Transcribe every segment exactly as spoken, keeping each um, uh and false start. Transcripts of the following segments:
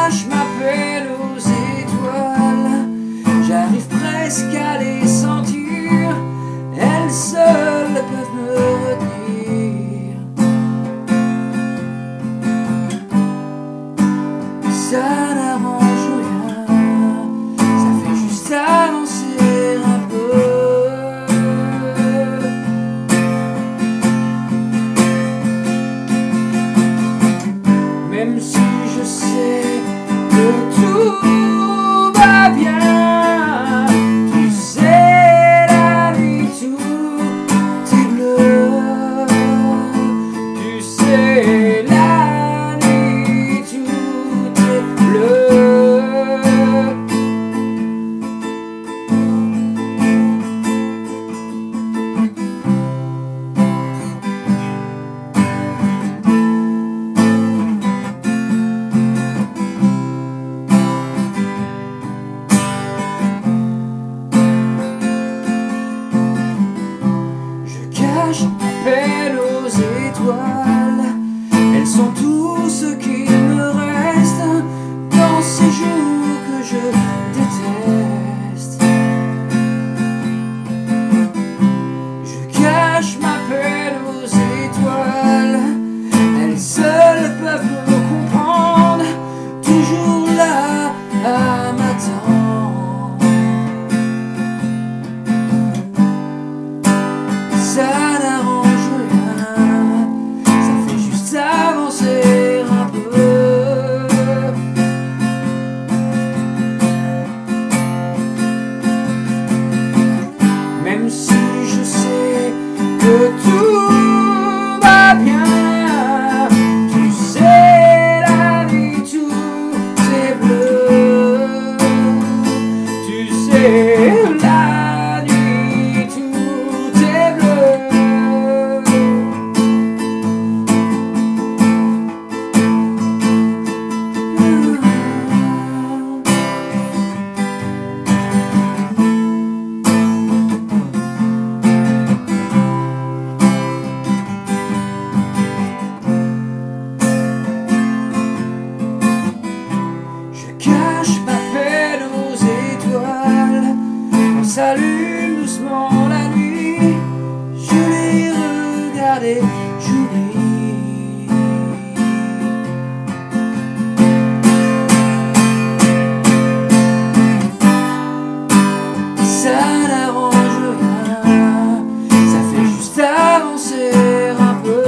cache ma peine aux étoiles, j'arrive presque à les sentir, elles seules peuvent me retenir. Ça n'arrange rien, ça fait juste avancer un peu. Même si je sais que tout va bien, tu sais la vie tout est bleu, tu sais la nuit tout est bleu. Cache ma peine aux étoiles, elles sont tout ce qu'il me reste dans ces jours que je déteste. Je cache ma peine aux étoiles, elles seules peuvent me comprendre, toujours là à m'attendre. Ça n'arrange rien, ça fait juste avancer un peu. Même si je sais que tout va bien, tu sais la vie tout est bleu, tu sais la nuit tout est bleu. Cache ma peine aux étoiles, on s'allume doucement la nuit, je les regarde et j'oublie. Ça n'arrange rien, ça fait juste avancer un peu.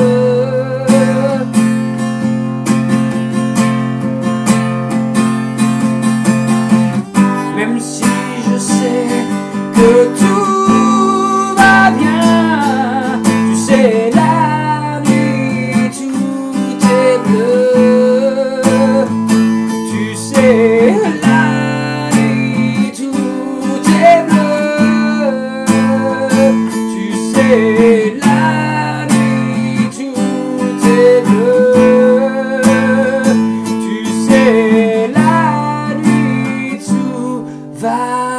Même si je sais que tout va bien, tu sais la nuit tout est bleu, tu sais la nuit tout est bleu, tu sais la nuit tout est bleu, tu sais la nuit tout va